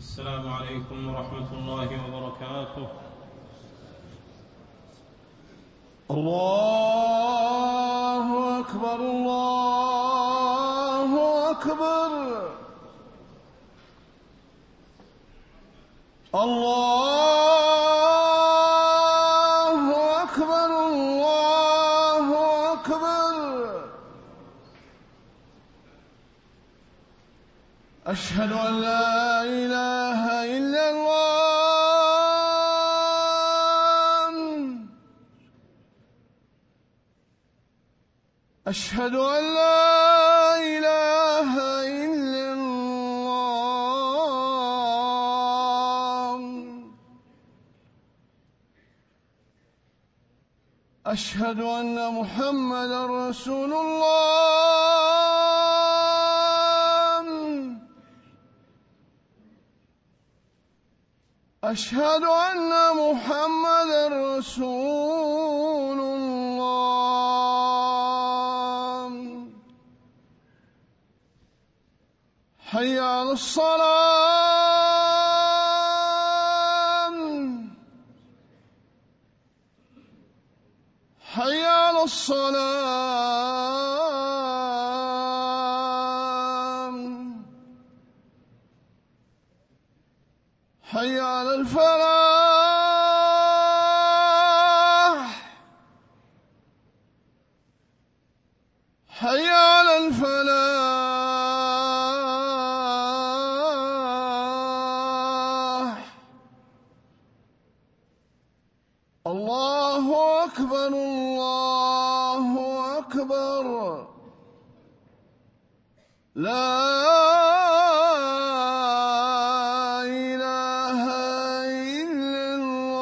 السلام عليكم ورحمة الله وبركاته. الله أكبر الله أكبر الله أكبر الله أكبر. أشهد أن لا إله إلا الله. أشهد أن لا إله إلا الله. أشهد أن محمدا رسول الله. أشهد أن محمدا رسول الله. حي على الصلاة. حي على الصلاة. حي على الفلاح. حي على الفلاح. الله أكبر الله أكبر. لا إله إلا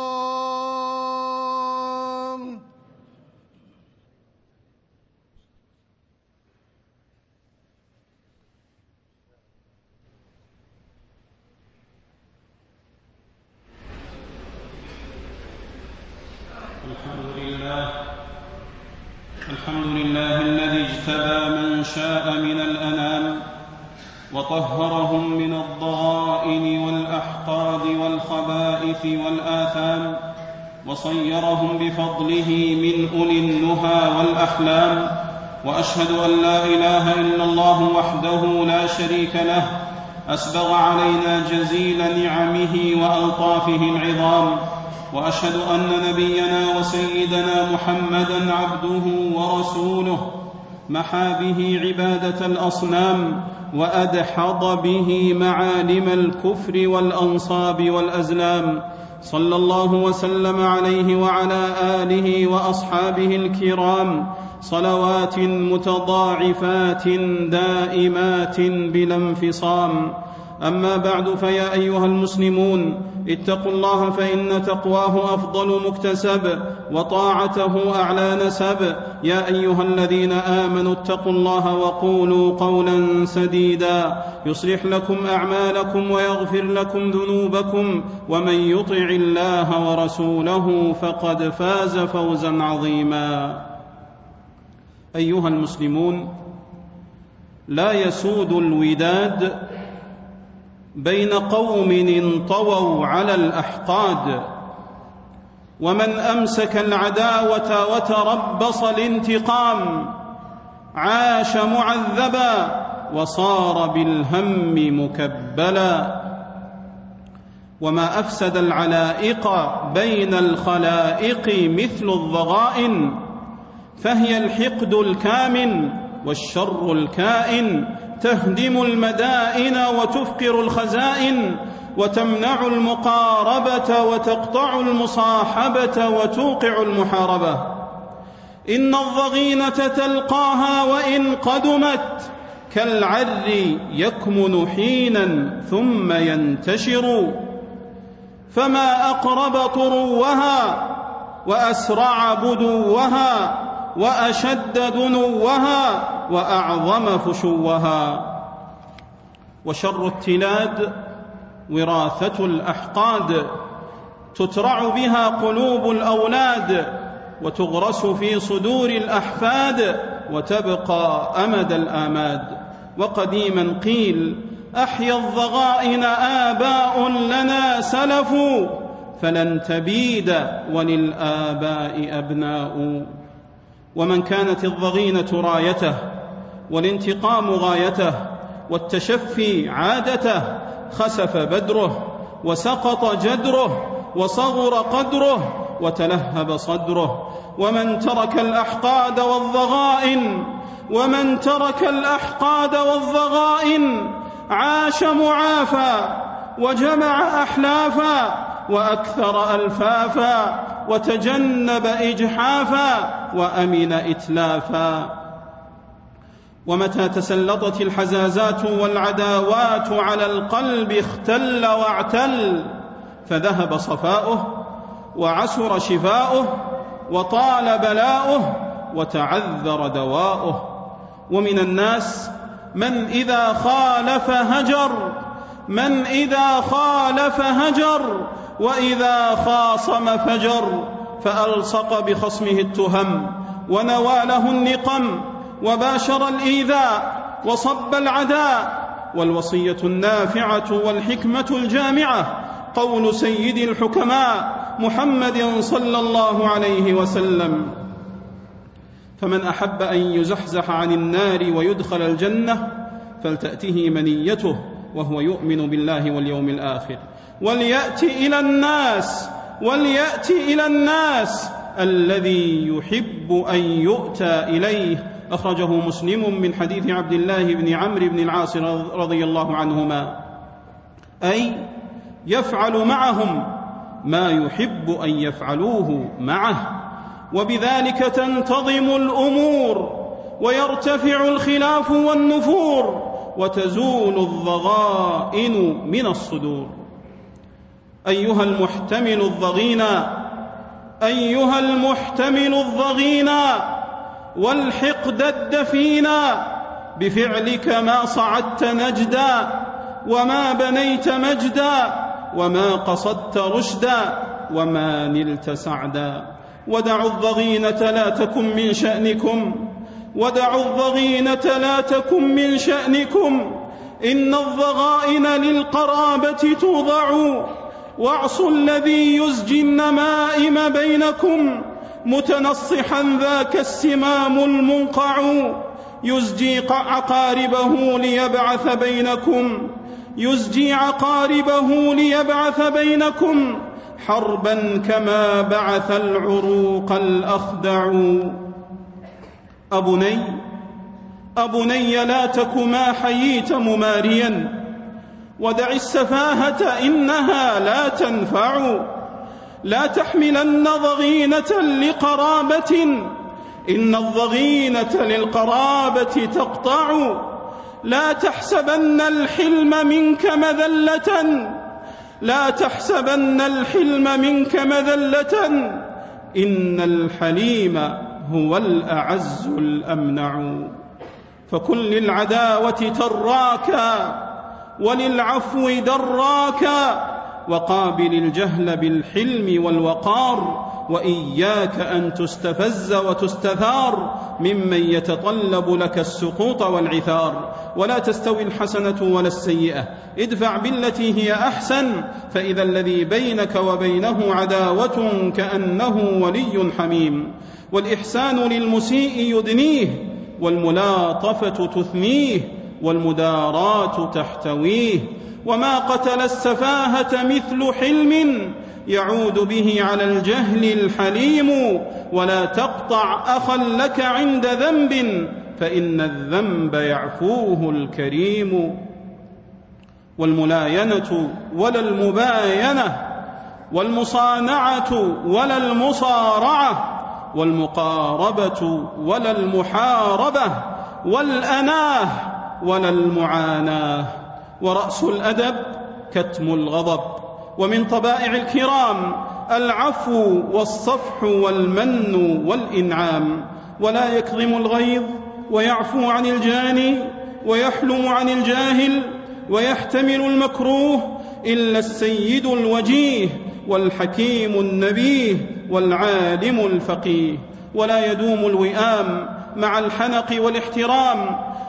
الله. الحمد لله الذي اجتبى من شاء من الأنام وطهرهم من الضغائن والأحقاد والخبائث والآثام وصيرهم بفضله من أولي النهى والأحلام. وأشهد أن لا إله إلا الله وحده لا شريك له أسبغ علينا جزيل نعمه وألطافه العظام. وأشهد أن نبينا وسيدنا محمدًا عبده ورسوله محى به عبادة الأصنام وأدحض به معالم الكفر والأنصاب والأزلام. صلى الله وسلم عليه وعلى آله وأصحابه الكرام صلوات متضاعفات دائمات بلا انفصام. أما بعد، فيا أيها المسلمون، اتقوا الله، فإن تقواه أفضل مكتسب وطاعته أعلى نسب. يا أيها الذين آمنوا اتقوا الله وقولوا قولا سديدا يصلح لكم أعمالكم ويغفر لكم ذنوبكم، ومن يطع الله ورسوله فقد فاز فوزا عظيما. أيها المسلمون، لا يسود الوداد بين قوم انطووا على الأحقاد، ومن أمسك العداوة وتربص الانتقام عاش معذبا وصار بالهم مكبلا. وما أفسد العلائق بين الخلائق مثل الضغائن، فهي الحقد الكامن والشر الكائن، تهدم المدائن وتفقر الخزائن، وتمنع المقاربة وتقطع المصاحبة وتوقع المحاربة. إن الضغينة تلقاها وإن قدمت كالعر يكمن حينا ثم ينتشر، فما أقرب طروها وأسرع بدوها وأشد دنوها وأعظم فشوها. وشر التلاد وراثة الأحقاد، تترع بها قلوب الأولاد وتغرس في صدور الأحفاد وتبقى أمد الآماد. وقديما قيل: أحيا الضغائن آباء لنا سلف، فلن تبيد وللآباء أبناء. ومن كانت الضغينة رايته والانتقام غايته والتشفي عادته خسف بدره وسقط جدره وصغر قدره وتلهب صدره. ومن ترك الأحقاد والضغائن عاش معافى وجمع أحلافا وأكثر ألفافا وتجنب إجحافا وأمن إتلافا. ومتى تسلطت الحزازات والعداوات على القلب اختل واعتل، فذهب صفاؤه وعسر شفاؤه وطال بلاؤه وتعذر دواؤه. ومن الناس من إذا خالف هجر وإذا خاصم فجر، فألصق بخصمه التهم ونواله النقم وباشر الإيذاء وصب العداء. والوصية النافعة والحكمة الجامعة قول سيد الحكماء محمد صلى الله عليه وسلم: فمن أحب أن يزحزح عن النار ويدخل الجنة فلتأته منيته وهو يؤمن بالله واليوم الآخر، وليأتي إلى الناس الذي يحب أن يؤتى إليه. أخرجه مسلم من حديث عبد الله بن عمرو بن العاص رضي الله عنهما، أي يفعل معهم ما يحب أن يفعلوه معه، وبذلك تنتظم الأمور ويرتفع الخلاف والنفور وتزول الضغائن من الصدور. أيها المحتمل الضغينا والحقد الدفينا، بفعلك ما صعدت نجدا وما بنيت مجدا وما قصدت رشدا وما نلت سعدا. ودعوا الضغينة لا تكن من شأنكم، إن الضغائن للقرابة توضع، واعصوا الذي يزجي النمائم بينكم، متنصحا ذاك السمام المنقع، يزجي عقاربه ليبعث بينكم حربا كما بعث العروق الأخدع. أبني لا تك ما حييت مماريا، ودع السفاهة إنها لا تنفع، لا تحملن ضغينة لقرابة، إن الضغينة للقرابة تقطع، لا تحسبن الحلم منك مذلة، إن الحليم هو الأعز الأمنع. فكن للعداوة تراكا وللعفو دراكا، وقابل الجهل بالحلم والوقار، وإياك أن تستفز وتستثار ممن يتطلب لك السقوط والعثار. ولا تستوي الحسنة ولا السيئة، ادفع بالتي هي أحسن، فإذا الذي بينك وبينه عداوة كأنه ولي حميم. والإحسان للمسيء يدنيه، والملاطفة تثنيه، والمداراة تحتويه. وما قتل السفاهة مثل حلم، يعود به على الجهل الحليم. ولا تقطع أخا لك عند ذنب، فإن الذنب يعفوه الكريم. والملاينة ولا المباينة، والمصانعة ولا المصارعة، والمقاربة ولا المحاربة، والأناه ولا المعاناة. ورأس الأدب كتم الغضب، ومن طبائع الكرام العفو والصفح والمن والإنعام. ولا يكظم الغيظ ويعفو عن الجاني ويحلم عن الجاهل ويحتمل المكروه إلا السيد الوجيه والحكيم النبيه والعالم الفقيه. ولا يدوم الوئام مع الحنق والاحترام،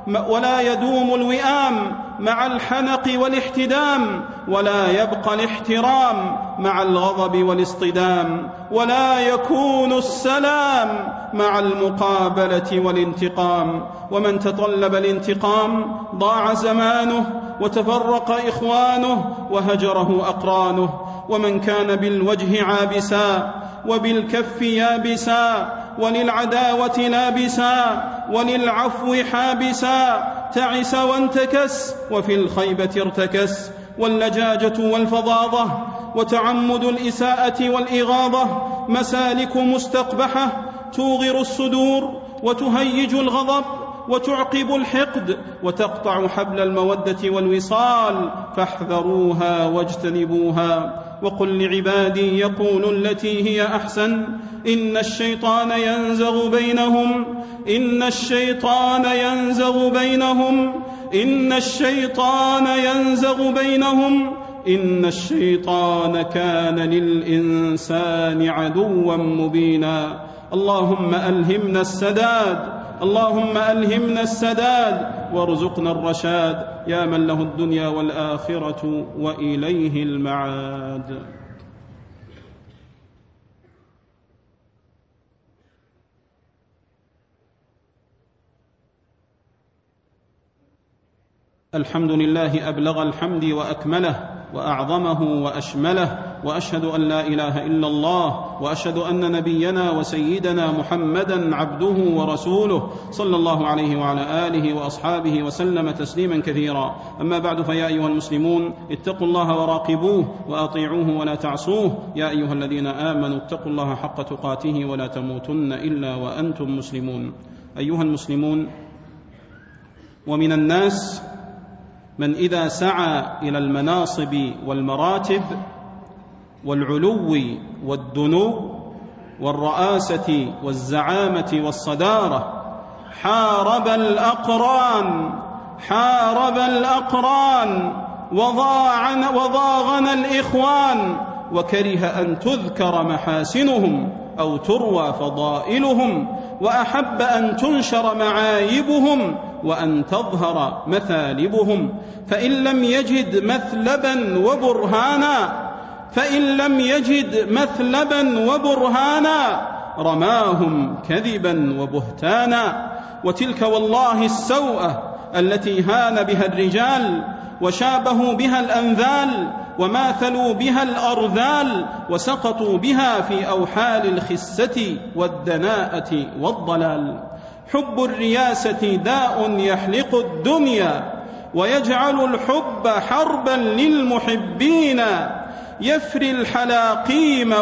ولا يدوم الوئام مع الحنق والاحتدام، ولا يبقى الاحترام مع الغضب والاصطدام، ولا يكون السلام مع المقابلة والانتقام. ومن تطلب الانتقام ضاع زمانه وتفرق إخوانه وهجره أقرانه. ومن كان بالوجه عابسا وبالكف يابسا وللعداوة لابسا وللعفو حابسا تعس وانتكس وفي الخيبة ارتكس. واللجاجة والفظاظة وتعمد الإساءة والإغاظة مسالك مستقبحة توغر الصدور وتهيج الغضب وتعقب الحقد وتقطع حبل المودة والوصال، فاحذروها واجتنبوها. وقل لعبادي يقولوا التي هي أحسن إن الشيطان ينزغ بينهم إن الشيطان ينزغ بينهم إن الشيطان ينزغ بينهم إن الشيطان كان للإنسان عدوا مبينا. اللهم ألهمنا السداد اللهم ألهمنا السداد وارزقنا الرشاد يا من له الدنيا والآخرة وإليه المعاد. الحمد لله أبلغ الحمد وأكمله وأعظمه وأشمله، وأشهد أن لا إله إلا الله، وأشهد أن نبينا وسيدنا محمدا عبده ورسوله صلى الله عليه وعلى آله وأصحابه وسلم تسليما كثيرا. أما بعد، فيا أيها المسلمون اتقوا الله وراقبوه وأطيعوه ولا تعصوه. يا أيها الذين آمنوا اتقوا الله حق تقاته ولا تموتن إلا وأنتم مسلمون. أيها المسلمون، ومن الناس من إذا سعى إلى المناصب والمراتب والعلو والدنو والرئاسة والزعامة والصدارة حارب الأقران وضاغن الإخوان، وكره أن تذكر محاسنهم أو تروى فضائلهم، وأحب أن تنشر معايبهم وأن تظهر مثالبهم. فإن لم يجد مثلبا وبرهانا رماهم كذبا وبهتانا. وتلك والله السوءة التي هان بها الرجال وشابهوا بها الأنذال وماثلوا بها الأرذال وسقطوا بها في أوحال الخسة والدناءة والضلال. حب الرياسة داء يحلق الدنيا ويجعل الحب حربا للمحبين، يفري الحلاقيم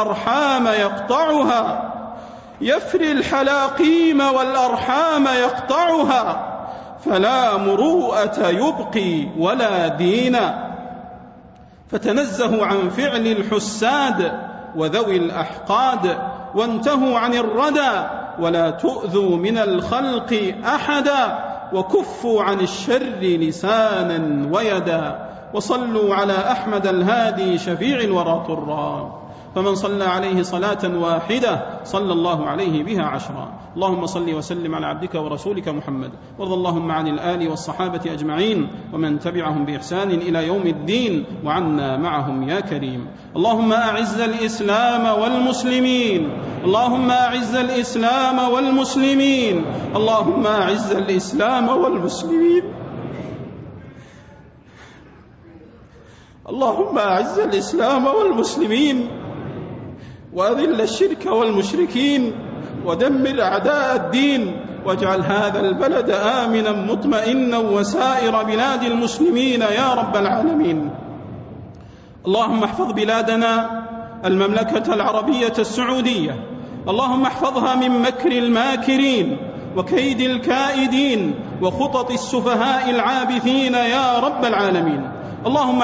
والأرحام يقطعها فلا مروءة يبقي ولا دينا. فتنزهوا عن فعل الحساد وذوي الأحقاد، وانتهوا عن الردى ولا تؤذوا من الخلق أحدا، وكفوا عن الشر لسانا ويدا. وصلوا على أحمد الهادي شفيع الورى طرا، فمن صلى عليه صلاة واحدة صلى الله عليه بها 10. اللهم صل وسلم على عبدك ورسولك محمد، وارض اللهم عن الآل والصحابة أجمعين ومن تبعهم بإحسان إلى يوم الدين، وعنا معهم يا كريم. اللهم أعز الإسلام والمسلمين اللهم أعز الإسلام والمسلمين اللهم أعز الإسلام والمسلمين اللهم أعز الإسلام والمسلمين وأذل الشرك والمشركين ودمر أعداء الدين، واجعل هذا البلد آمنا مطمئنا وسائر بلاد المسلمين يا رب العالمين. اللهم احفظ بلادنا المملكة العربية السعودية، اللهم احفظها من مكر الماكرين وكيد الكائدين وخطط السفهاء العابثين يا رب العالمين. اللهم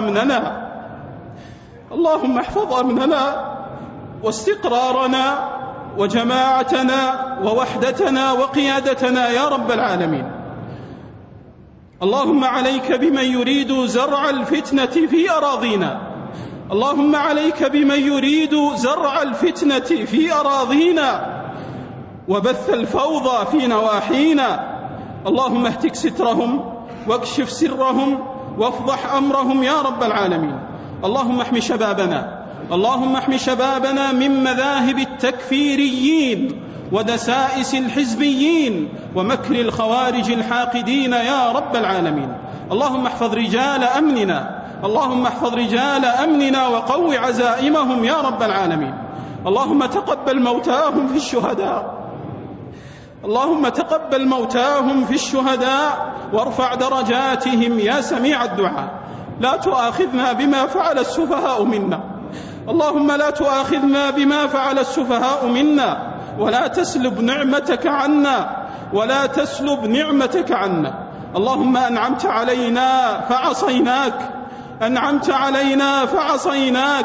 احفظ أمننا واستقرارنا وجماعتنا ووحدتنا وقيادتنا يا رب العالمين. اللهم عليك بمن يريد زرع الفتنة في أراضينا اللهم عليك بمن يريد زرع الفتنة في أراضينا وبث الفوضى في نواحينا. اللهم اهتك سترهم واكشف سرهم وافضح أمرهم يا رب العالمين. اللهم احم شبابنا، اللهم احم شبابنا من مذاهب التكفيريين ودسائس الحزبيين ومكر الخوارج الحاقدين يا رب العالمين. اللهم احفظ رجال أمننا، اللهم احفظ رجال أمننا وقو عزائمهم يا رب العالمين. اللهم تقبل موتاهم في الشهداء، اللهم تقبل موتاهم في الشهداء وارفع درجاتهم يا سميع الدعاء. لا تؤاخذنا بما فعل السفهاء منا، اللهم لا تؤاخذنا بما فعل السفهاء منا، ولا تسلب نعمتك عنا، ولا تسلب نعمتك عنا. اللهم أنعمت علينا فعصيناك، أنعمت علينا فعصيناك،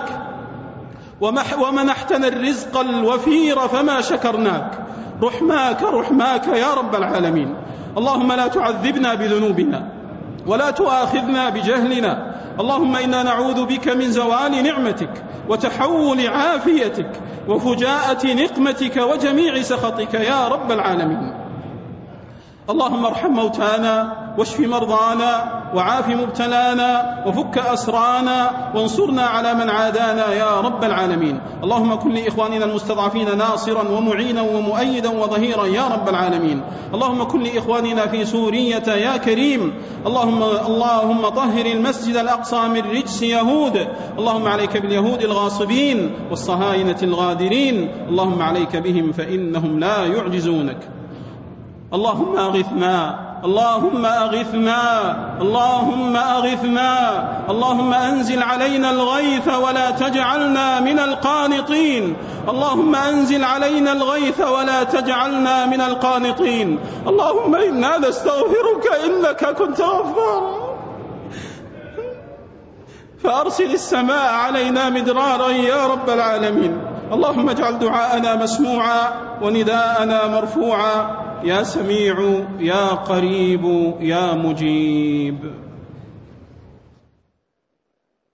ومنحتنا الرزق الوفير فما شكرناك. رحماك رحماك يا رب العالمين. اللهم لا تعذبنا بذنوبنا ولا تؤاخذنا بجهلنا. اللهم إنا نعوذ بك من زوال نعمتك وتحول عافيتك وفجاءة نقمتك وجميع سخطك يا رب العالمين. اللهم ارحم موتانا واشف مرضانا وعاف مبتلانا وفك أسرانا وانصرنا على من عادانا يا رب العالمين. اللهم كن لإخواننا المستضعفين ناصرا ومعينا ومؤيدا وظهيرا يا رب العالمين. اللهم كن لإخواننا في سورية يا كريم. اللهم طهر المسجد الأقصى من رجس يهود. اللهم عليك باليهود الغاصبين والصهاينة الغادرين، اللهم عليك بهم فإنهم لا يعجزونك. اللهم أغثنا، اللهم أغثنا، اللهم أغثنا. اللهم أنزل علينا الغيث ولا تجعلنا من القانطين، اللهم أنزل علينا الغيث ولا تجعلنا من القانطين. اللهم إنا نستغفرك إنك كنت غفارا، فأرسل السماء علينا مدرارا يا رب العالمين. اللهم اجعل دعاءنا مسموعا ونداءنا مرفوعا يا سميع يا قريب يا مجيب.